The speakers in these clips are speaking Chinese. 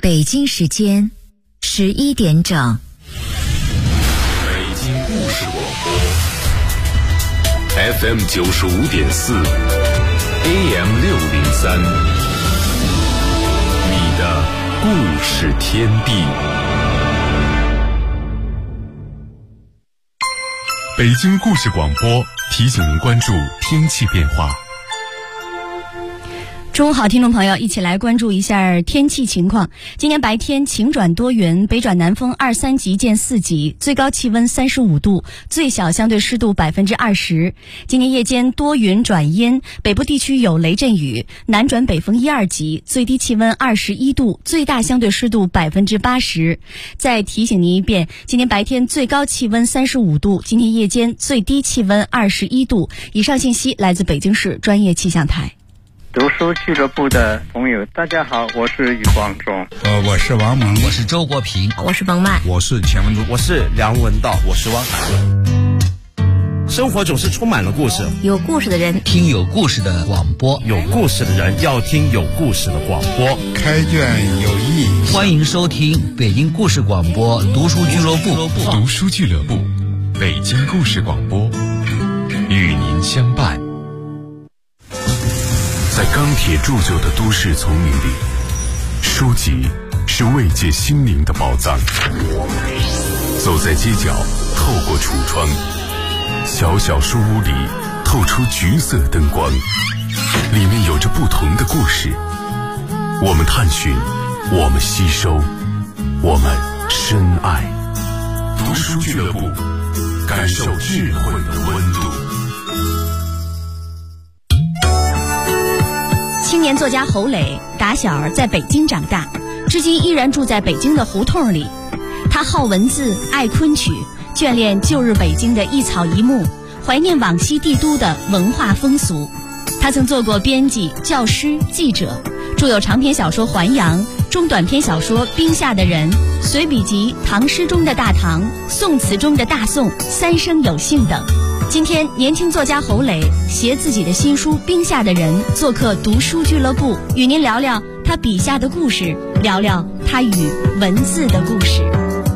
北京时间11点整。 北京故事广播 FM 95.4 AM 603，你的故事天地。北京故事广播提醒您关注天气变化。 中午好，听众朋友，一起来关注一下天气情况。今天白天晴转多云，北转南风2、3级见4级，最高气温35度，最小相对湿度20%。今天夜间多云转阴，北部地区有雷阵雨，南转北风1、2级，最低气温21度，最大相对湿度80%。再提醒您一遍，今天白天最高气温35度，今天夜间最低气温21度。以上信息来自北京市专业气象台。 读书俱乐部的朋友，大家好，我是余光中。 我是王蒙， 我是周国平， 我是冯曼， 我是钱文珠， 我是梁文道，我是汪海。生活总是充满了故事， 有故事的人听有故事的广播， 有故事的人要听有故事的广播。 开卷有益， 欢迎收听北京故事广播读书俱乐部。 读书俱乐部，北京故事广播，与您相伴。在钢铁铸就的都市丛林里，书籍是慰藉心灵的宝藏。走在街角，透过橱窗，小小书屋里透出橘色灯光，里面有着不同的故事。我们探寻，我们吸收，我们深爱。读书俱乐部，感受智慧的温度。 青年作家侯磊打小在北京长大，至今依然住在北京的胡同里。他好文字，爱昆曲，眷恋旧日北京的一草一木，怀念往昔帝都的文化风俗。他曾做过编辑、教师、记者，著有长篇小说《还阳》、中短篇小说《冰下的人》、随笔集《唐诗中的大唐》、宋词中的大宋、三生有幸等。今天年轻作家侯磊携自己的新书《冰下的人》做客读书俱乐部，与您聊聊他笔下的故事，聊聊他与文字的故事。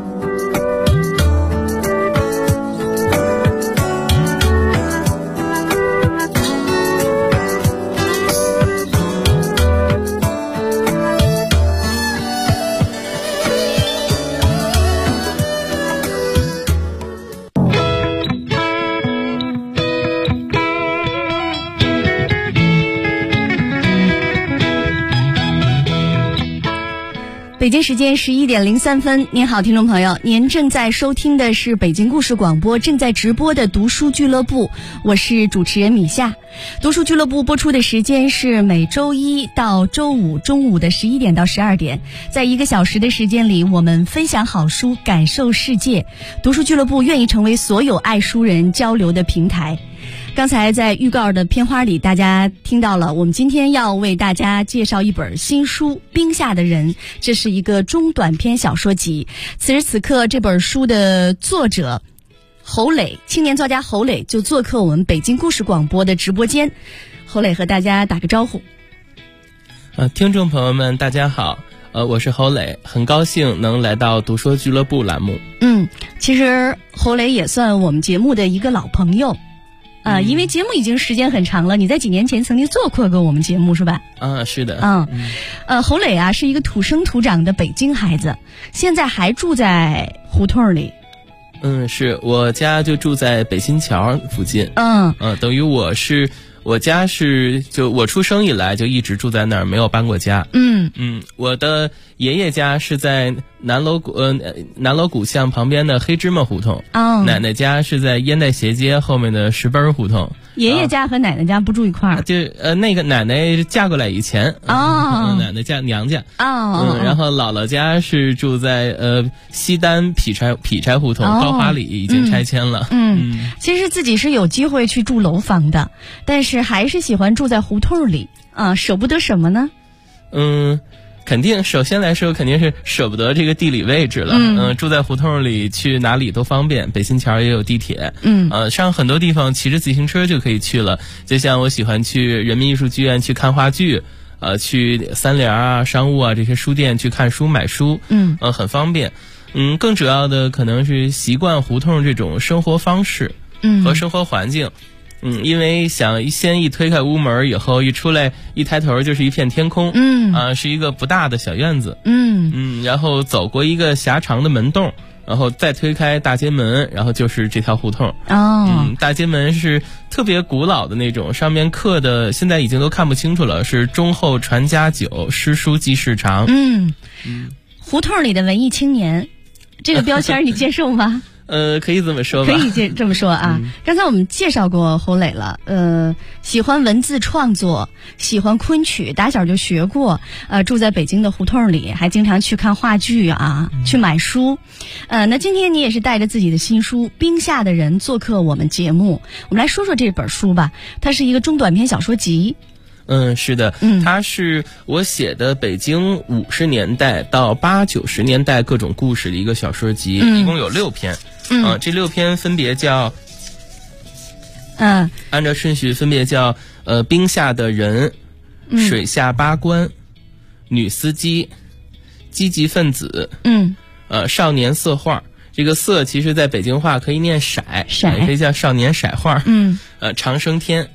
北京时间11点03分，您好，听众朋友，您正在收听的是北京故事广播正在直播的读书俱乐部，我是主持人米夏。读书俱乐部播出的时间是每周一到周五中午的11点到12点，在1个小时的时间里，我们分享好书，感受世界。读书俱乐部愿意成为所有爱书人交流的平台。刚才在预告的片花里，大家听到了，我们今天要为大家介绍一本新书《冰下的人》，这是一个中短篇小说集。此时此刻，这本书的作者侯磊，青年作家侯磊就做客我们北京故事广播的直播间。侯磊和大家打个招呼。 听众朋友们大家好，我是侯磊，很高兴能来到读书俱乐部栏目。 其实侯磊也算我们节目的一个老朋友。因为节目已经时间很长了，你在几年前曾经做过我们节目是吧？ 是的。 侯磊啊是一个土生土长的北京孩子，现在还住在胡同里。 是我家就住在北新桥附近。等于我家是就我出生以来就一直住在那儿，没有搬过家。我的爷爷家是在南锣鼓巷旁边的黑芝麻胡同。奶奶家是在烟袋斜街后面的石奔胡同。 爷爷家和奶奶家不住一块儿。 就那个奶奶嫁过来以前。奶奶家娘家。然后姥姥家是住在西单劈柴胡同高华里，已经拆迁了。 其实自己是有机会去住楼房的，但是还是喜欢住在胡同里。舍不得什么呢？ 肯定首先来说肯定是舍不得这个地理位置了。住在胡同里去哪里都方便，北新桥也有地铁。上很多地方骑着自行车就可以去了。就像我喜欢去人民艺术剧院去看话剧， 去三联啊、商务啊这些书店去看书买书，很方便。更主要的可能是习惯胡同这种生活方式，和生活环境。因为先一推开屋门以后，一出来一抬头就是一片天空，是一个不大的小院子，然后走过一个狭长的门洞，然后再推开大街门，然后就是这条胡同。大街门是特别古老的那种，上面刻的现在已经都看不清楚了，是忠厚传家久，诗书继世长。 胡同里的文艺青年，这个标签你接受吗？ 可以这么说吧。 可以这么说啊。刚才我们介绍过侯磊了，喜欢文字创作，喜欢昆曲，打小就学过，住在北京的胡同里，还经常去看话剧啊，去买书。那今天你也是带着自己的新书《冰下的人》做客我们节目，我们来说说这本书吧。它是一个中短篇小说集。 是的，它是我写的北京50年代到80、90年代各种故事的一个小说集，一共有6篇。这6篇分别叫，按照顺序分别叫冰下的人、水下八关、女司机、积极分子、少年色画。这个色其实在北京话可以念色，也可以叫少年色画。长生天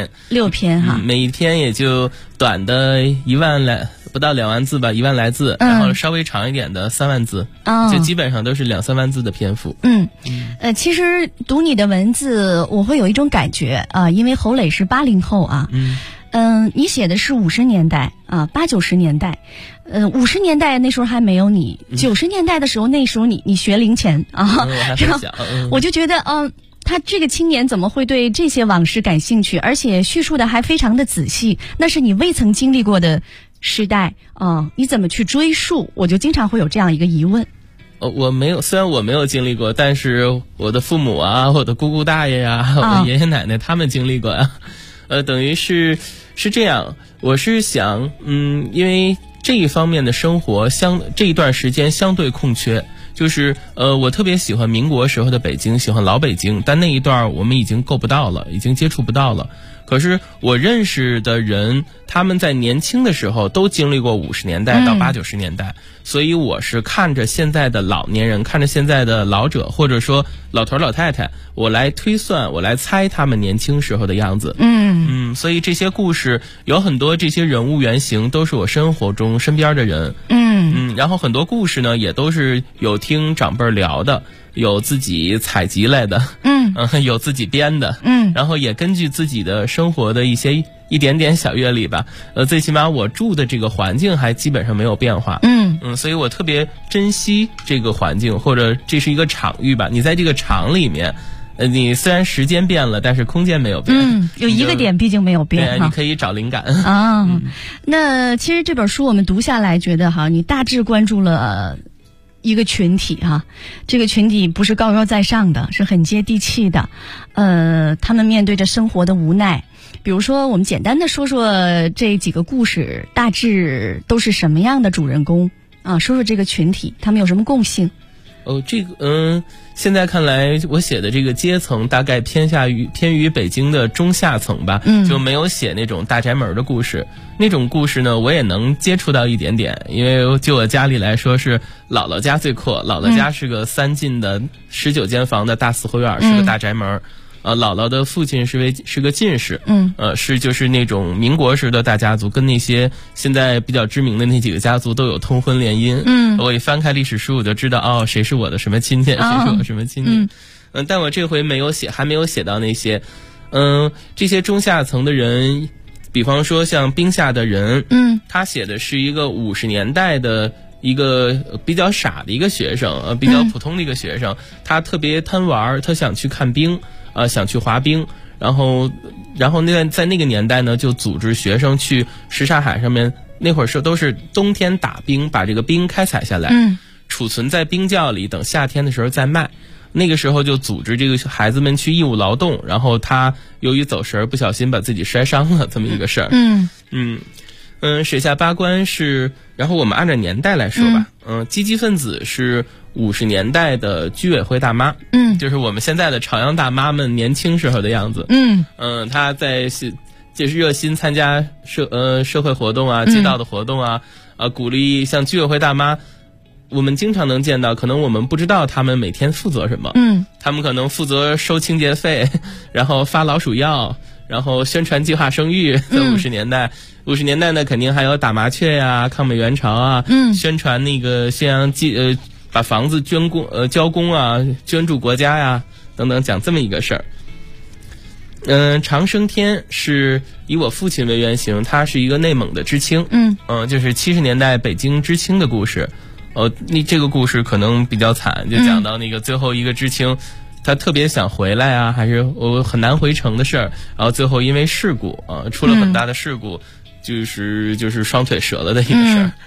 6篇哈， 每一篇也就短的1万来，不到2万字吧，1万来字，然后稍微长一点的3万字，就基本上都是2、3万字的篇幅。 其实读你的文字，我会有一种感觉啊，因为侯磊是80后啊。你写的是50年代啊，80、90年代，50年代那时候还没有你，90年代的时候，那时候你学龄前啊， 我还很小， 我就觉得他这个青年怎么会对这些往事感兴趣，而且叙述的还非常的仔细，那是你未曾经历过的时代啊，你怎么去追溯？我就经常会有这样一个疑问。 我没有，虽然我没有经历过，但是我的父母啊，我的姑姑大爷呀，我的爷爷奶奶他们经历过呀。等于是这样，我是想，因为这一方面的生活这一段时间相对空缺，就是我特别喜欢民国时候的北京，喜欢老北京，但那一段我们已经够不到了，已经接触不到了。可是我认识的人，他们在年轻的时候都经历过50年代到80、90年代，所以我是看着现在的老年人，看着现在的老者，或者说老头老太太，我来推算，我来猜他们年轻时候的样子。所以这些故事有很多这些人物原型都是我生活中身边的人。然后很多故事呢也都是有听长辈聊的，有自己采集来的，有自己编的，然后也根据自己的生活的一点点小阅历吧，最起码我住的这个环境还基本上没有变化，所以我特别珍惜这个环境，或者这是一个场域吧。你在这个场里面，你虽然时间变了，但是空间没有变， 有一个点毕竟没有变， 对，你可以找灵感那其实这本书我们读下来，觉得你大致关注了一个群体哈，这个群体不是高高在上的，是很接地气的，他们面对着生活的无奈。比如说我们简单的说说这几个故事大致都是什么样的主人公啊，说说这个群体他们有什么共性。 这个现在看来我写的这个阶层大概偏于北京的中下层吧，就没有写那种大宅门的故事。那种故事呢我也能接触到一点点，因为就我家里来说是姥姥家最阔，姥姥家是个3进的19间房的大4合院，是个大宅门。姥姥的父亲是个进士，就是那种民国时的大家族，跟那些现在比较知名的那几个家族都有通婚联姻。我一翻开历史书，我就知道谁是我的什么亲戚，谁是我什么亲戚。但我这回还没有写到那些，这些中下层的人，比方说像冰下的人，他写的是一个50年代的一个比较傻的一个学生，比较普通的一个学生，他特别贪玩，他想去看冰。想去滑冰，然后在那个年代呢，就组织学生去什刹海上面，那会儿都是冬天打冰，把这个冰开采下来，储存在冰窖里，等夏天的时候再卖。那个时候就组织这个孩子们去义务劳动，然后他由于走神不小心把自己摔伤了，这么一个事儿。水下八关是，然后我们按照年代来说吧，积极分子是50年代的居委会大妈，就是我们现在的朝阳大妈们年轻时候的样子。她在就是热心参加社会活动啊、街道的活动啊，鼓励像居委会大妈，我们经常能见到，可能我们不知道他们每天负责什么。他们可能负责收清洁费，然后发老鼠药，然后宣传计划生育。在50年代，50年代呢，肯定还有打麻雀呀、抗美援朝啊，宣传那个宣扬把房子交公啊，捐助国家呀，等等，讲这么一个事儿。长生天是以我父亲为原型，他是一个内蒙的知青，就是70年代北京知青的故事。这个故事可能比较惨，就讲到那个最后一个知青，他特别想回来啊，还是很难回城的事儿，然后最后因为事故出了很大的事故，就是双腿折了的一个事儿。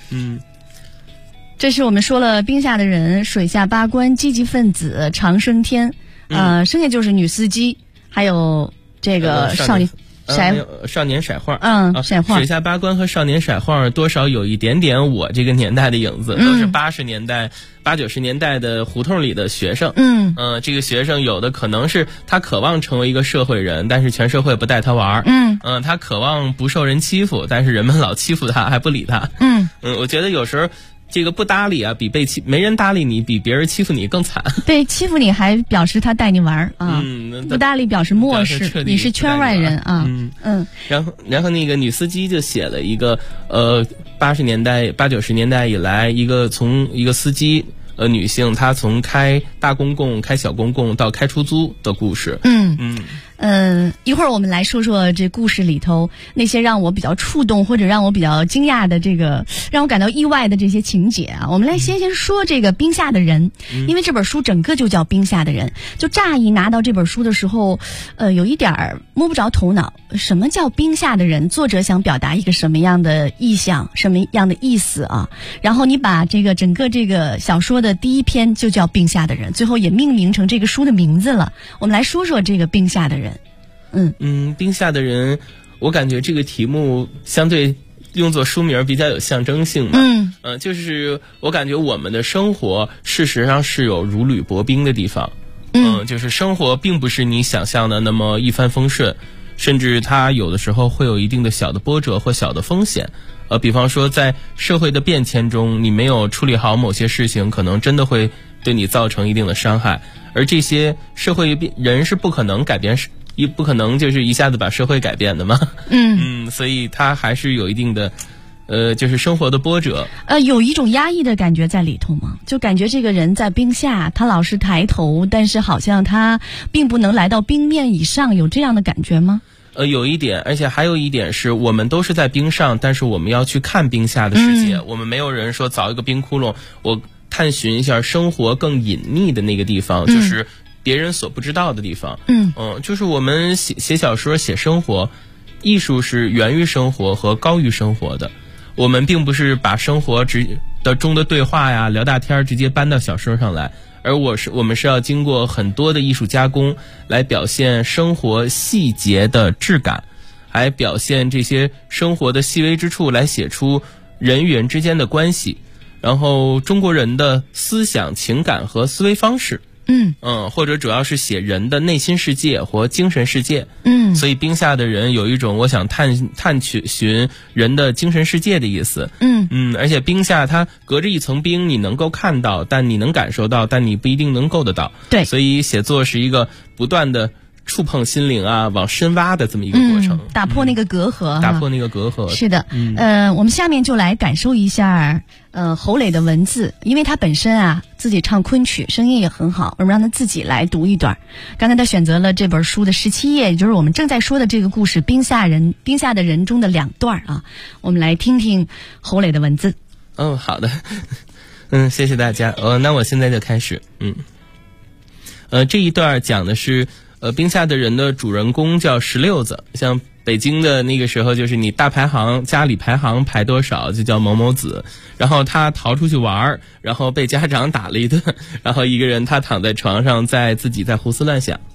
这是我们说了冰下的人、水下八关、积极分子、长生天，剩下就是女司机。还有这个少年甩画，甩画， 水下八关和少年甩画多少有一点点我这个年代的影子，都是80年代、80-90年代的胡同里的学生。这个学生有的可能是他渴望成为一个社会人，但是全社会不带他玩。他渴望不受人欺负，但是人们老欺负他，还不理他。我觉得有时候。这个不搭理啊，比没人搭理你，比别人欺负你更惨。 对，欺负你还表示他带你玩啊，不搭理表示漠视，你是圈外人啊。 然后那个女司机就写了一个80-90年代以来，从一个司机女性，她从开大公共、开小公共到开出租的故事。 一会儿我们来说说这故事里头那些让我比较触动或者让我比较惊讶的这个让我感到意外的这些情节啊。我们来先说这个冰下的人，因为这本书整个就叫冰下的人。就乍一拿到这本书的时候，有一点摸不着头脑，什么叫冰下的人？作者想表达一个什么样的意象，什么样的意思啊？然后你把这个整个这个小说的第一篇就叫冰下的人，最后也命名成这个书的名字了。我们来说说这个冰下的人。 冰下的人，我感觉这个题目相对用作书名比较有象征性嘛。就是我感觉我们的生活事实上是有如履薄冰的地方。就是生活并不是你想象的那么一帆风顺，甚至它有的时候会有一定的小的波折或小的风险。比方说在社会的变迁中，你没有处理好某些事情，可能真的会对你造成一定的伤害。而这些社会人是不可能改变，不可能就是一下子把社会改变的嘛。所以它还是有一定的就是生活的波折。 有一种压抑的感觉在里头吗？就感觉这个人在冰下，他老是抬头，但是好像他并不能来到冰面以上，有这样的感觉吗？ 有一点，而且还有一点是我们都是在冰上，但是我们要去看冰下的世界。我们没有人说凿一个冰窟窿，我探寻一下生活更隐秘的那个地方，就是别人所不知道的地方。就是我们写小说、写生活，艺术是源于生活和高于生活的。我们并不是把生活中的对话呀、聊大天直接搬到小说上来，而我们是要经过很多的艺术加工来表现生活细节的质感，还表现这些生活的细微之处，来写出人与人之间的关系，然后中国人的思想、情感和思维方式。或者主要是写人的内心世界或精神世界。所以冰下的人有一种我想探寻人的精神世界的意思。而且冰下它隔着一层冰，你能够看到，但你能感受到，但你不一定能够得到。 对， 所以写作是一个不断的触碰心灵啊，往深挖的这么一个过程。 打破那个隔阂。是的。我们下面就来感受一下侯磊的文字，因为他本身啊自己唱昆曲，声音也很好，我们让他自己来读一段。刚才他选择了这本书的17页，也就是我们正在说的这个故事冰下的人中的2段啊，我们来听听侯磊的文字。 好的。谢谢大家。那我现在就开始。这一段讲的是冰下的人的主人公叫石榴子，像北京的那个时候，就是你大排行家里排行排多少就叫某某子，然后他逃出去玩，然后被家长打了一顿，然后一个人他躺在床上自己在胡思乱想。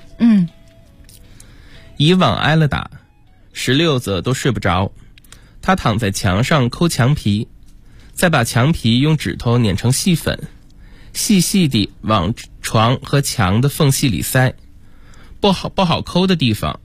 以往挨了打，石榴子都睡不着，他躺在墙上抠墙皮，再把墙皮用指头碾成细粉，细细地往床和墙的缝隙里塞。不好抠的地方，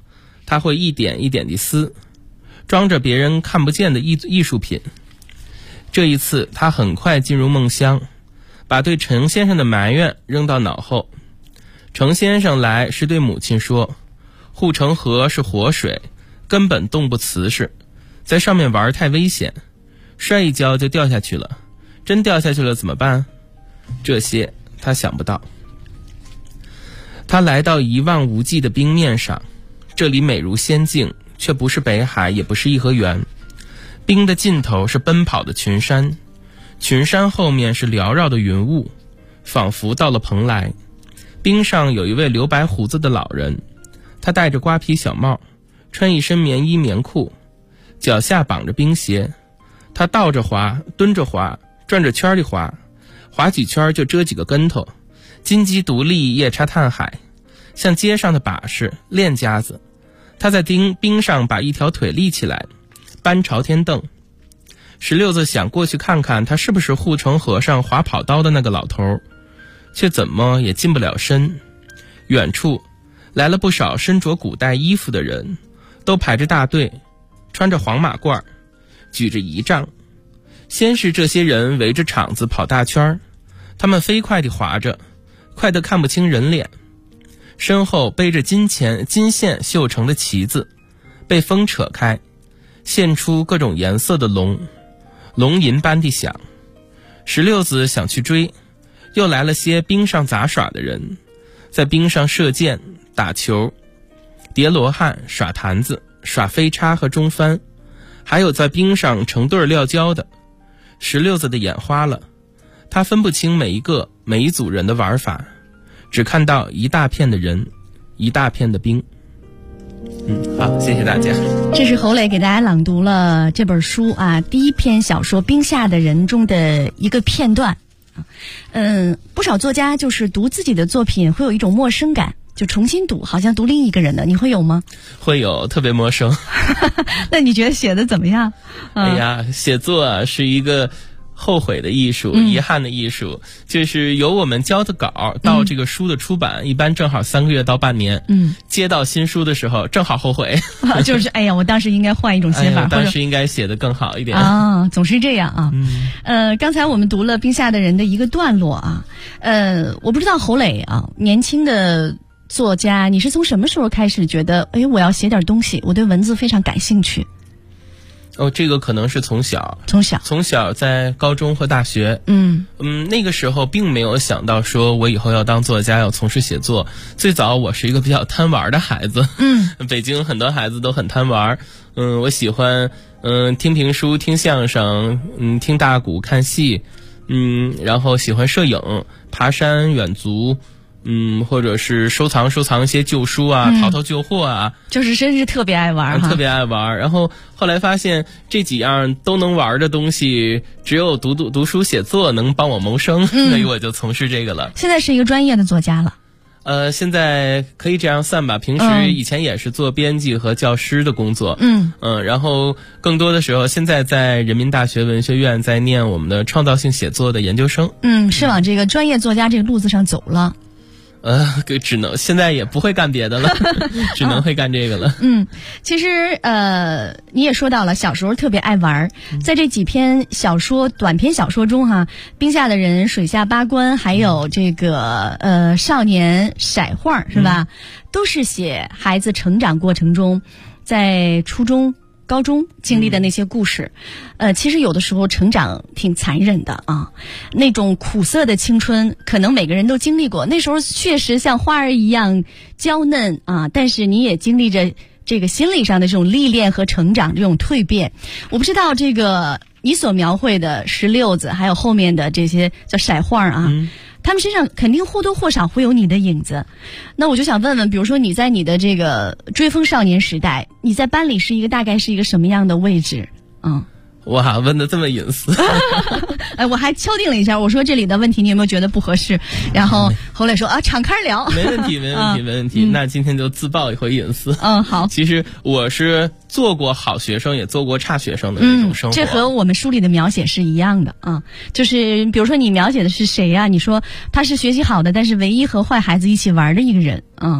他会一点一点地撕，装着别人看不见的艺术品。这一次他很快进入梦乡，把对程先生的埋怨扔到脑后。程先生来是对母亲说，护城河是活水，根本动不瓷实，在上面玩太危险，摔一跤就掉下去了，真掉下去了怎么办？这些他想不到。他来到一望无际的冰面上，这里美如仙境，却不是北海，也不是颐和园。冰的尽头是奔跑的群山，群山后面是缭绕的云雾，仿佛到了蓬莱。冰上有一位留白胡子的老人，他戴着瓜皮小帽，穿一身棉衣棉裤，脚下绑着冰鞋。他倒着滑，蹲着滑，转着圈里滑，滑几圈就遮几个跟头，金鸡独立，夜叉探海，像街上的把式练家子。他在冰上把一条腿立起来，搬朝天凳。16子想过去看看他是不是护城河上划跑刀的那个老头，却怎么也近不了身。远处来了不少身着古代衣服的人，都排着大队，穿着黄马褂，举着仪仗。先是这些人围着场子跑大圈，他们飞快地滑着，快得看不清人脸。身后背着金线绣成的旗子，被风扯开，现出各种颜色的龙吟般地响。16子想去追，又来了些冰上杂耍的人，在冰上射箭、打球、叠罗汉、耍坛子、耍飞叉和中翻，还有在冰上成对撂跤的。16子的眼花了，他分不清每一组人的玩法，只看到一大片的人，一大片的冰。好，谢谢大家。 这是侯磊给大家朗读了这本书啊，第一篇小说《冰下的人》中的一个片段。不少作家就是读自己的作品会有一种陌生感，就重新读，好像读另一个人的，你会有吗？ 会有，特别陌生。 那你觉得写的怎么样？ 哎呀，写作啊是一个后悔的艺术，遗憾的艺术，就是由我们交的稿到这个书的出版，一般正好3个月到半年。接到新书的时候正好后悔。 就是哎呀，我当时应该换一种写法， 当时应该写得更好一点啊，总是这样啊。刚才我们读了《冰下的人》的一个段落啊，我不知道侯磊啊，年轻的作家，你是从什么时候开始觉得，我要写点东西，我对文字非常感兴趣？ 这个可能是从小在高中和大学。那个时候并没有想到说我以后要当作家，要从事写作。最早我是一个比较贪玩的孩子。北京很多孩子都很贪玩。我喜欢听评书、听相声、听大鼓、看戏，然后喜欢摄影、爬山、远足。或者是收藏一些旧书啊，淘旧货啊， 就是真是特别爱玩哈， 特别爱玩。然后后来发现这几样都能玩的东西，只有读书写作能帮我谋生，所以我就从事这个了。 现在是一个专业的作家了。 现在可以这样算吧。平时以前也是做编辑和教师的工作。然后更多的时候，现在在人民大学文学院在念我们的创造性写作的研究生。 是往这个专业作家这个路子上走了。 只能现在也不会干别的了，只能会干这个了。 其实你也说到了小时候特别爱玩，在这几篇短篇小说中哈，冰下的人、水下八关，还有这个少年骰画是吧？都是写孩子成长过程中，在初中高中经历的那些故事。其实有的时候成长挺残忍的啊，那种苦涩的青春可能每个人都经历过，那时候确实像花儿一样娇嫩啊，但是你也经历着这个心理上的这种历练和成长，这种蜕变。我不知道这个你所描绘的16子还有后面的这些叫骰画啊，他们身上肯定或多或少会有你的影子。那我就想问问，比如说你在你的这个追风少年时代，你在班里是大概是一个什么样的位置？ 哇，问得这么隐私。 我还敲定了一下，我说这里的问题你有没有觉得不合适？然后侯磊说敞开聊。 没问题。那今天就自曝一回隐私。 好。 其实我是做过好学生，也做过差学生的那种生活。 这和我们书里的描写是一样的啊。就是比如说你描写的是谁呀？你说他是学习好的，但是唯一和坏孩子一起玩的一个人。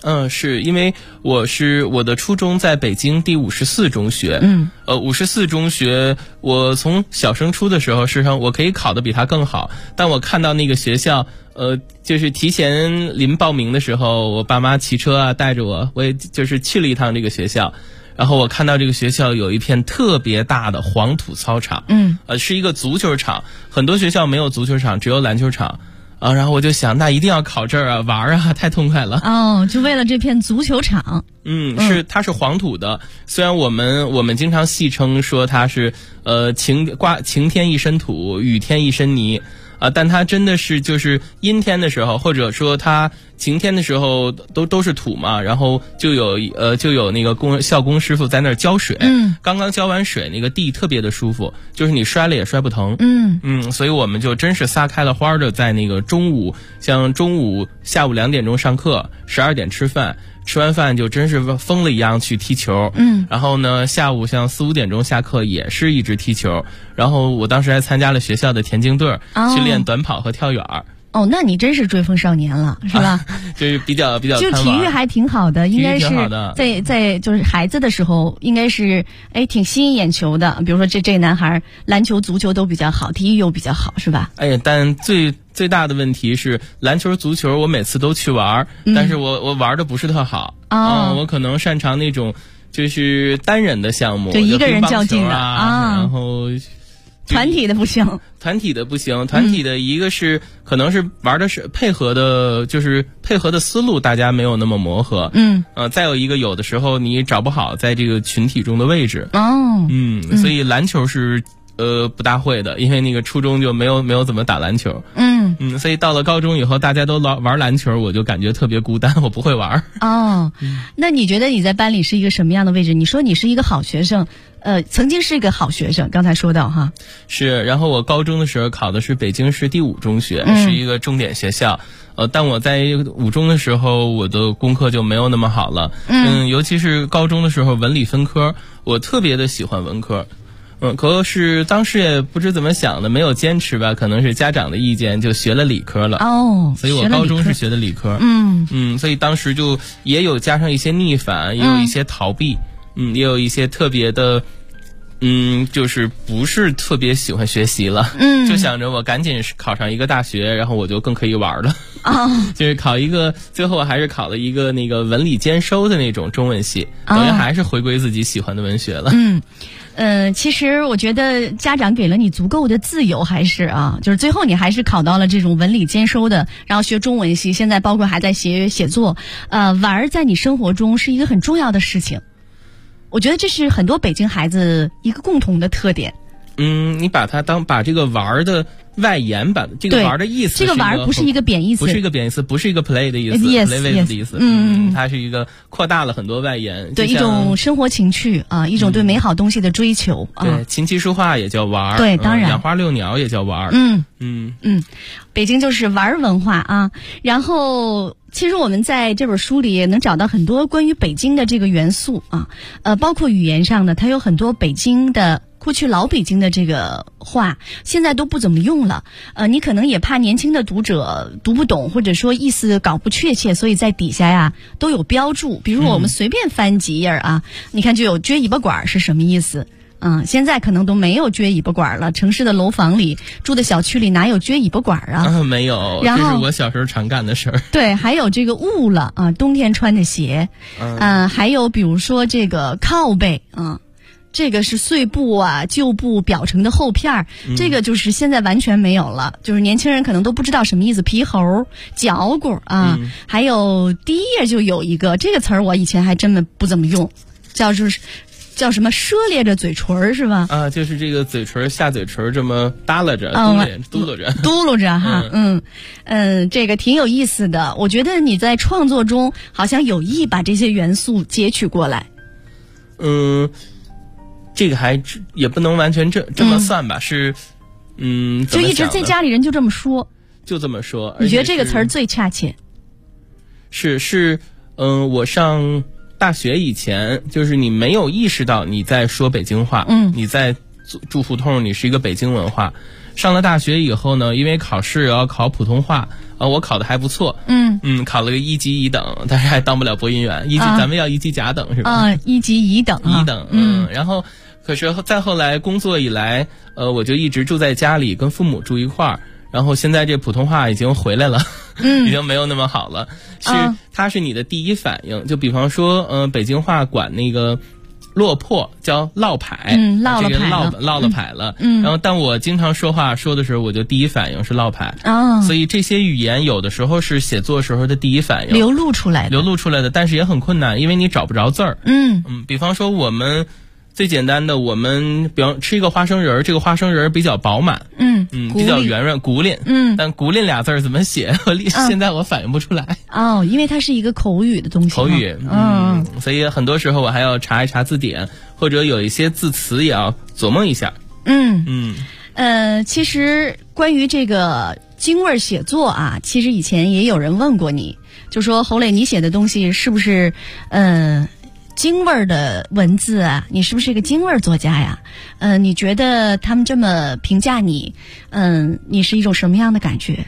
是因为我的初中在北京第54中学，54中学，我从小升初的时候，事实上我可以考得比他更好，但我看到那个学校，就是提前临报名的时候，我爸妈骑车啊带着我也就是去了一趟这个学校，然后我看到这个学校有一片特别大的黄土操场，是一个足球场，很多学校没有足球场，只有篮球场。然后我就想，那一定要考这儿啊，玩啊，太痛快了。 就为了这片足球场。 它是黄土的，虽然我们经常戏称说它是晴天一身土，雨天一身泥。但它真的是就是阴天的时候，或者说它晴天的时候都是土嘛，然后就有那个校工师傅在那儿浇水，刚刚浇完水，那个地特别的舒服，就是你摔了也摔不疼，所以我们就真是撒开了花的在那个中午下午2点钟上课，12点吃饭。吃完饭就真是疯了一样去踢球，然后呢，下午像4、5点钟下课也是一直踢球，然后我当时还参加了学校的田径队，去练短跑和跳远。 那你真是追风少年了，是吧？ 就是比较就体育还挺好的，应该是在就是孩子的时候，应该是挺吸引眼球的。比如说这男孩篮球、足球都比较好，体育又比较好，是吧？ 但最大的问题是篮球、足球我每次都去玩，但是我玩的不是特好。我可能擅长那种就是单人的项目， 对一个人较劲的然后。 团体的不行， 团体的一个是可能是玩的是配合的，就是配合的思路大家没有那么磨合，再有一个有的时候你找不好在这个群体中的位置，所以篮球是不大会的，因为那个初中就没有怎么打篮球，所以到了高中以后大家都玩篮球，我就感觉特别孤单，我不会玩。 那你觉得你在班里是一个什么样的位置？你说你是一个好学生，曾经是一个好学生，刚才说到哈。 是，然后我高中的时候考的是北京市第5中学，是一个重点学校。但我在5中的时候，我的功课就没有那么好了。尤其是高中的时候文理分科，我特别的喜欢文科。可是当时也不知怎么想的，没有坚持吧，可能是家长的意见，就学了理科了。所以我高中是学的理科。所以当时就也有加上一些逆反，也有一些逃避，也有一些特别的，就是不是特别喜欢学习了。就想着我赶紧考上一个大学，然后我就更可以玩了。就是考一个，最后还是考了一个那个文理兼收的那种中文系，等于还是回归自己喜欢的文学了。 其实我觉得家长给了你足够的自由，还是就是最后你还是考到了这种文理兼收的，然后学中文系，现在包括还在写作，玩在你生活中是一个很重要的事情。我觉得这是很多北京孩子一个共同的特点。 你把这个玩的外延版，这个玩的意思， 这个玩不是一个贬义词， 不是一个贬义词，不是一个 play 的意思 ，play with 的意思，它是一个扩大了很多外延， 对，一种生活情趣一种对美好东西的追求对，琴棋书画也叫玩， 对，当然， 养花遛鸟也叫玩， 北京就是玩文化然后。其实我们在这本书里也能找到很多关于北京的这个元素包括语言上的，它有很多北京的过去老北京的这个话，现在都不怎么用了。你可能也怕年轻的读者读不懂，或者说意思搞不确切，所以在底下都有标注。比如我们随便翻几页你看就有撅尾巴管是什么意思。现在可能都没有撅尾巴管了。城市的楼房里，住的小区里哪有撅尾巴管没有，这是我小时候常干的事儿。 对，还有这个误了冬天穿的鞋，还有比如说这个靠背这个是碎布旧布裱成的厚片这个就是现在完全没有了，就是年轻人可能都不知道什么意思。皮猴、脚骨还有第一页就有一个这个词儿，我以前还真的不怎么用，叫什么涉猎着嘴唇是吧？ 就是这个嘴唇下嘴唇这么耷拉着，嘟噜着哈。这个挺有意思的。我觉得你在创作中好像有意把这些元素截取过来。 这个还也不能完全这么算吧，是就一直在家里人就这么说， 就这么说。 你觉得这个词儿最恰切？ 是我上大学以前，就是你没有意识到你在说北京话，你在住胡同，你是一个北京文化。上了大学以后呢，因为考试要考普通话，我考的还不错，考了个1级乙等，但是还当不了播音员。1级咱们要1级甲等是吧 ？1级乙等， 乙等，然后可是再后来工作以来，我就一直住在家里，跟父母住一块儿。然后现在这普通话已经回来了，已经没有那么好了。它是你的第一反应，就比方说，北京话管那个落魄叫落牌，落了牌了。然后但我经常说话说的时候，我就第一反应是落牌。所以这些语言有的时候是写作时候的第一反应， 流露出来的， 但是也很困难，因为你找不着字儿。比方说我们最简单的，我们比方吃一个花生仁儿，这个花生仁儿比较饱满，比较圆润，骨ลิ่，但骨ลิ่俩字儿怎么写？现在我反应不出来。 因为它是一个口语的东西。 口语，所以很多时候我还要查一查字典，或者有一些字词也要琢磨一下。 其实关于这个京味写作啊，其实以前也有人问过你，就说侯磊，你写的东西是不是京味儿的文字啊？你是不是一个京味儿作家呀？你觉得他们这么评价你，你是一种什么样的感觉？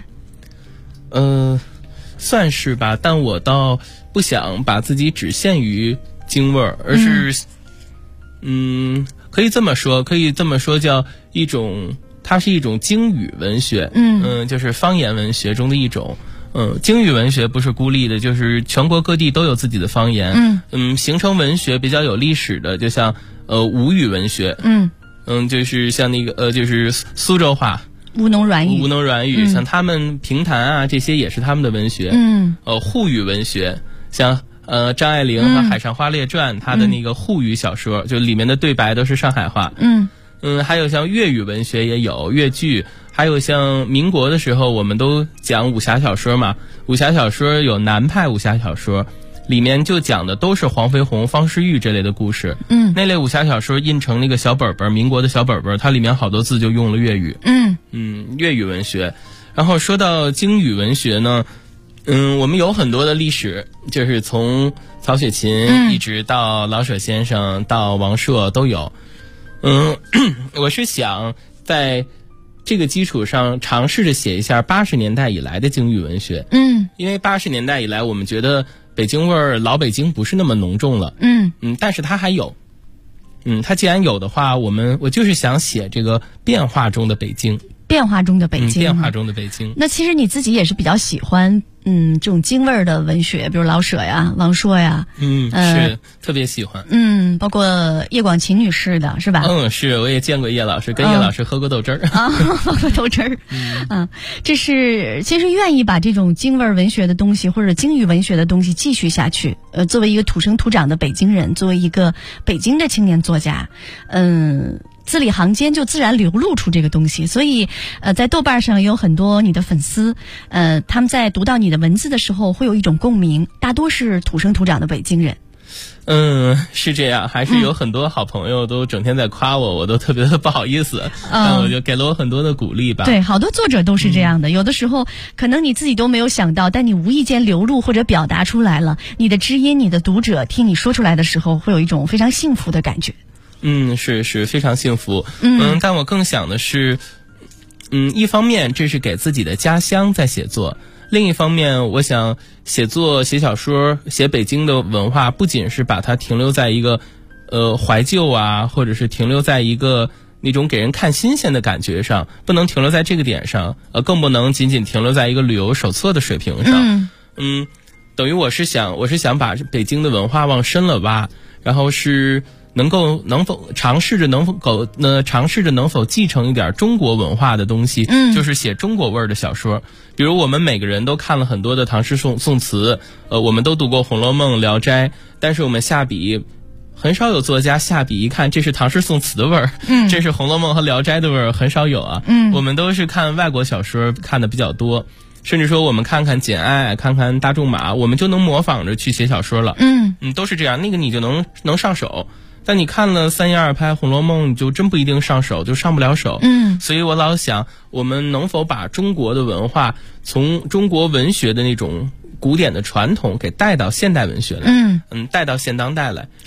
算是吧，但我倒不想把自己只限于京味儿，而是，可以这么说，叫一种，它是一种京语文学，就是方言文学中的一种。京语文学不是孤立的，就是全国各地都有自己的方言。形成文学比较有历史的，就像吴语文学。就是像那个就是苏州话。 吴侬软语，像他们评弹啊，这些也是他们的文学。沪语文学，像张爱玲和《海上花列传》，他的那个沪语小说，就里面的对白都是上海话。还有像粤语文学也有粤剧，还有像民国的时候，我们都讲武侠小说嘛。武侠小说有南派武侠小说，里面就讲的都是黄飞鸿、方世玉这类的故事。那类武侠小说印成那个小本本，民国的小本本，它里面好多字就用了粤语。粤语文学。然后说到京语文学呢，我们有很多的历史，就是从曹雪芹一直到老舍先生到王朔都有。我是想在这个基础上尝试着写一下80年代以来的京语文学。因为80年代以来，我们觉得北京味儿，老北京不是那么浓重了。但是它还有。它既然有的话，我就是想写这个变化中的北京。 变化中的北京。 那其实你自己也是比较喜欢这种京味儿的文学，比如老舍呀、王朔呀。 是特别喜欢。 包括叶广芩女士的是吧？ 是，我也见过叶老师，跟叶老师喝过豆汁儿。 喝过豆汁儿。这是其实愿意把这种京味儿文学的东西或者京语文学的东西继续下去。作为一个土生土长的北京人，作为一个北京的青年作家，字里行间就自然流露出这个东西，所以在豆瓣上有很多你的粉丝，他们在读到你的文字的时候会有一种共鸣，大多是土生土长的北京人。 是这样，还是有很多好朋友都整天在夸我，我都特别的不好意思，但我就给了我很多的鼓励吧。 对，好多作者都是这样的，有的时候可能你自己都没有想到，但你无意间流露或者表达出来了，你的知音、你的读者听你说出来的时候，会有一种非常幸福的感觉。 是非常幸福。但我更想的是，一方面这是给自己的家乡在写作，另一方面我想写小说、写北京的文化，不仅是把它停留在一个怀旧啊，或者是停留在一个那种给人看新鲜的感觉上，不能停留在这个点上，更不能仅仅停留在一个旅游手册的水平上。等于我是想把北京的文化往深了挖，然后是能否尝试着能否继承一点中国文化的东西，就是写中国味儿的小说。比如我们每个人都看了很多的唐诗宋词，我们都读过《红楼梦》《聊斋》，但是我们下笔很少有作家下笔一看这是唐诗宋词的味儿，这是《红楼梦》和《聊斋》的味儿，很少有啊。我们都是看外国小说看的比较多，甚至说我们看看简爱，看看大仲马，我们就能模仿着去写小说了。都是这样，那个你就能上手。但你看了3言2拍《红楼梦》，你就真不一定上手，就上不了手。所以我老想，我们能否把中国的文化从中国文学的那种古典的传统给带到现代文学来，带到现当代来。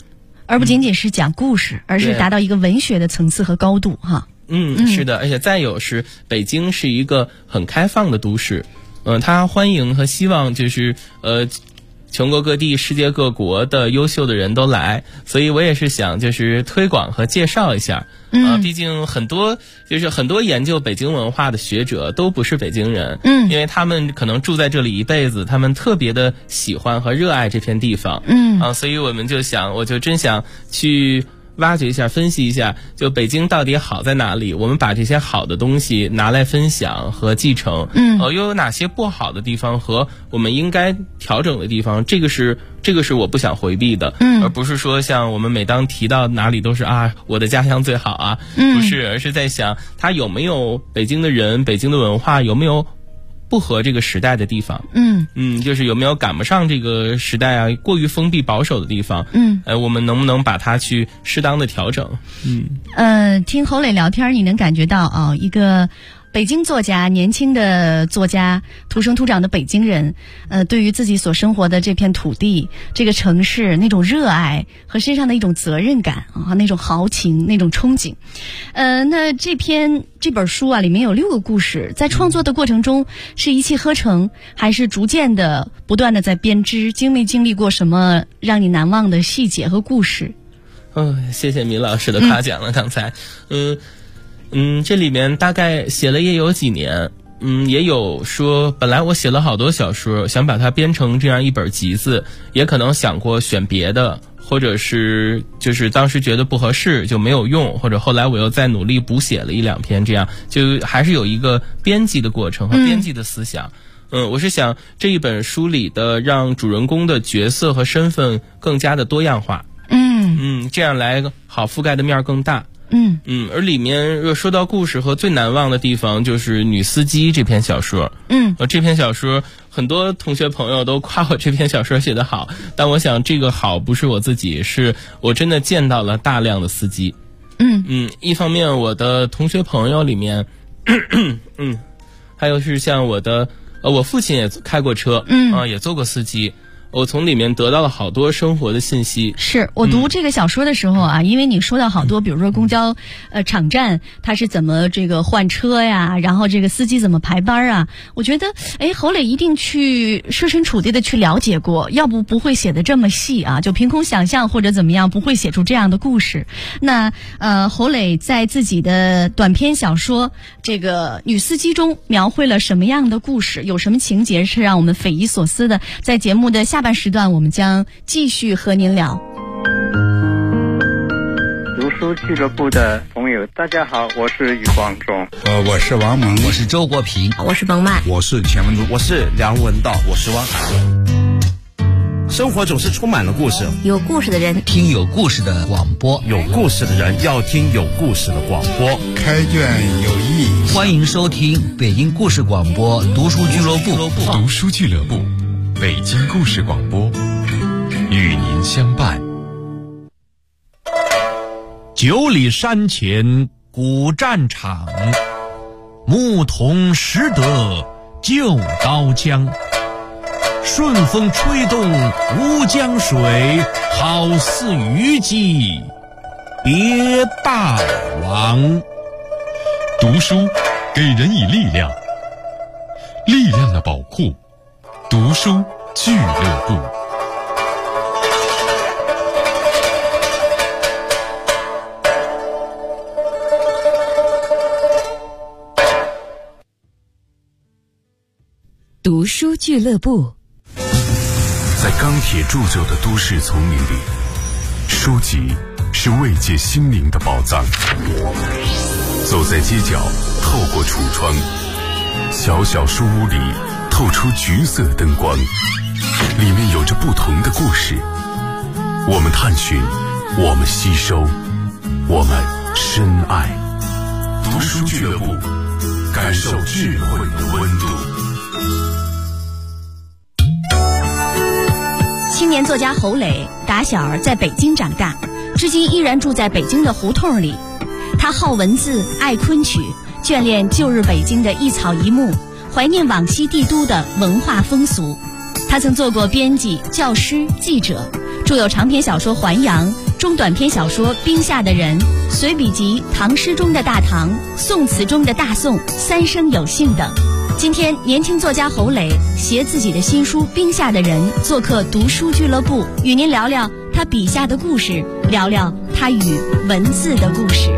而不仅仅是讲故事，而是达到一个文学的层次和高度哈。 是的，而且再有是北京是一个很开放的都市，它欢迎和希望就是全国各地、世界各国的优秀的人都来，所以我也是想就是推广和介绍一下。毕竟很多研究北京文化的学者都不是北京人，因为他们可能住在这里一辈子，他们特别的喜欢和热爱这片地方，所以我就真想去挖掘一下，分析一下，就北京到底好在哪里？我们把这些好的东西拿来分享和继承，又有哪些不好的地方和我们应该调整的地方？这个是我不想回避的，而不是说像我们每当提到哪里都是我的家乡最好啊，不是，而是在想它有没有北京的人、北京的文化有没有不合这个时代的地方，就是有没有赶不上这个时代啊，过于封闭保守的地方，我们能不能把它去适当的调整？ 听侯磊聊天，你能感觉到一个北京作家，年轻的作家，土生土长的北京人，对于自己所生活的这片土地、这个城市那种热爱和身上的一种责任感那种豪情、那种憧憬。那这本书里面有6个故事，在创作的过程中是一气呵成，还是逐渐的、不断的在编织？经历过什么让你难忘的细节和故事？ 谢谢米老师的夸奖了，刚才，这里面大概写了也有几年，也有说本来我写了好多小说，想把它编成这样一本集子，也可能想过选别的，或者是就是当时觉得不合适就没有用，或者后来我又再努力补写了1、2篇，这样就还是有一个编辑的过程和编辑的思想。我是想这一本书里的让主人公的角色和身份更加的多样化，这样来好覆盖的面更大。而里面若说到故事和最难忘的地方，就是女司机这篇小说。这篇小说很多同学朋友都夸我这篇小说写得好，但我想这个好不是我自己，是我真的见到了大量的司机。一方面我的同学朋友里面，还有是像我父亲也开过车，也做过司机。我从里面得到了好多生活的信息。是我读这个小说的时候因为你说到好多，比如说公交场站它是怎么这个换车呀，然后这个司机怎么排班啊，我觉得侯磊一定去设身处地的去了解过，要不会写得这么细就凭空想象或者怎么样，不会写出这样的故事。那侯磊在自己的短篇小说这个女司机中描绘了什么样的故事，有什么情节是让我们匪夷所思的？在节目的下半时段我们将继续和您聊。 读书俱乐部的朋友大家好，我是余光中， 我是王蒙， 我是周国平， 我是彭曼， 我是钱文珠，我是梁文道，我是汪海。生活总是充满了故事， 有故事的人听有故事的广播， 有故事的人要听有故事的广播。 开卷有益， 欢迎收听北京故事广播读书俱乐部。 读书俱乐部，北京故事广播，与您相伴。 9里山前古战场，牧童识得旧刀枪。顺风吹动吴江水，好似虞姬别大王。 读书给人以力量，力量的宝库，读书俱乐部。 读书俱乐部。 在钢铁铸就的都市丛林里，书籍是慰藉心灵的宝藏。走在街角，透过橱窗，小小书屋里透出橘色灯光，里面有着不同的故事。我们探寻，我们吸收，我们深爱。读书俱乐部，感受智慧的温度。 青年作家侯磊打小在北京长大，至今依然住在北京的胡同里。他好文字，爱昆曲，眷恋旧日北京的一草一木，怀念往昔帝都的文化风俗。他曾做过编辑、教师、记者，著有长篇小说《还阳》《 中短篇小说《冰下的人》，随笔集《唐诗中的大唐》，宋词中的大宋，三生有幸等。今天年轻作家侯磊携自己的新书《冰下的人》做客读书俱乐部，与您聊聊他笔下的故事，聊聊他与文字的故事。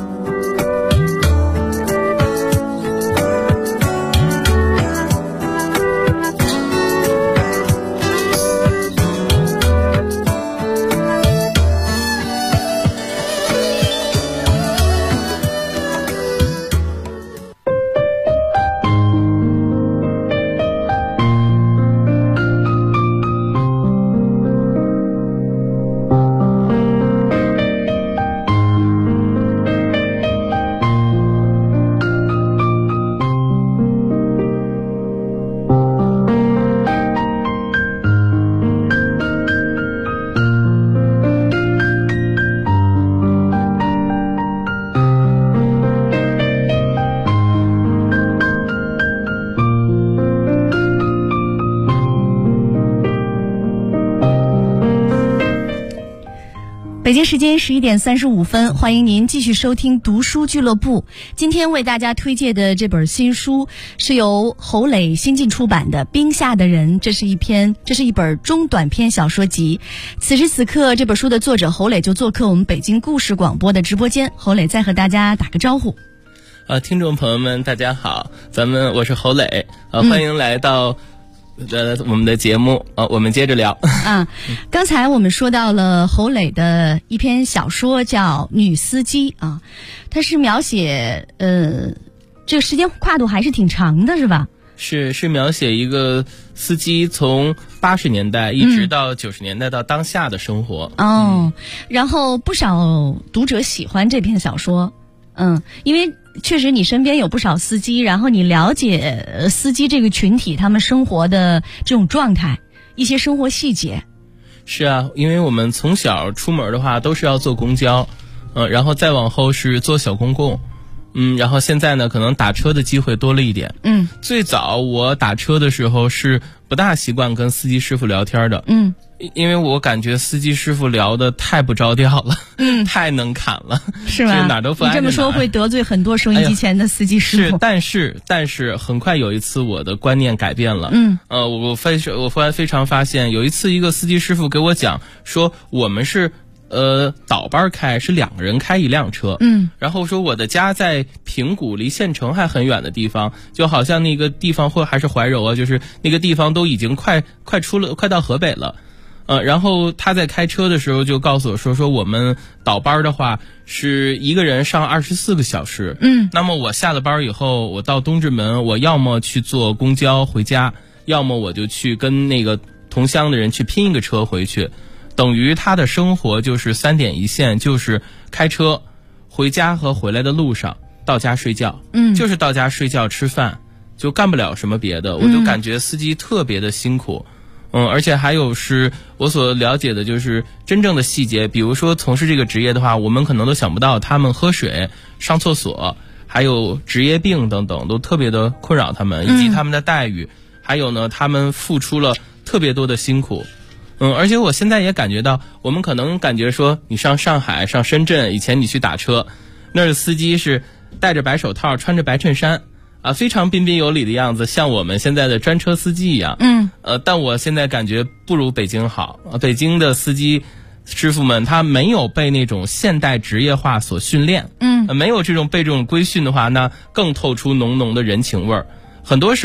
北京时间11点35分，欢迎您继续收听读书俱乐部。今天为大家推荐的这本新书是由侯磊新近出版的《冰下的人》，这是一本中短篇小说集。此时此刻，这本书的作者侯磊就做客我们北京故事广播的直播间。侯磊再和大家打个招呼。 听众朋友们，大家好，我是侯磊，欢迎来到我们的节目，我们接着聊。 刚才我们说到了侯磊的一篇小说叫《女司机》啊，它是描写这个时间跨度还是挺长的，是吧？ 是描写一个司机从80年代一直到90年代到当下的生活。 然后不少读者喜欢这篇小说，因为确实你身边有不少司机，然后你了解司机这个群体他们生活的这种状态，一些生活细节。 是啊，因为我们从小出门的话都是要坐公交，然后再往后是坐小公共，然后现在呢可能打车的机会多了一点。最早我打车的时候是不大习惯跟司机师傅聊天的。因为我感觉司机师傅聊的太不着调了，太能侃了， 是吧？ 哪都不挨着哪。 你这么说会得罪很多收音机前的司机师傅。 但是很快有一次我的观念改变了。我非常发现，有一次一个司机师傅给我讲说，我们是倒班开，是2个人开一辆车。然后说我的家在平谷，离县城还很远的地方，就好像那个地方或还是怀柔啊，就是那个地方都已经快到河北了。然后他在开车的时候就告诉我说我们倒班的话是一个人上24个小时。那么我下了班以后，我到东直门，我要么去坐公交回家，要么我就去跟那个同乡的人去拼一个车回去。等于他的生活就是3点一线，就是开车回家和回来的路上，到家睡觉。就是到家睡觉吃饭，就干不了什么别的。我就感觉司机特别的辛苦。而且还有是我所了解的，就是真正的细节，比如说从事这个职业的话，我们可能都想不到他们喝水、上厕所，还有职业病等等，都特别的困扰他们，以及他们的待遇，还有呢，他们付出了特别多的辛苦。而且我现在也感觉到，我们可能感觉说，你上上海、上深圳，以前你去打车，那儿的司机是戴着白手套、穿着白衬衫。非常彬彬有礼的样子，像我们现在的专车司机一样。但我现在感觉不如北京好。北京的司机师傅们，他没有被那种现代职业化所训练。没有被这种规训的话，那更透出浓浓的人情味儿。很多时候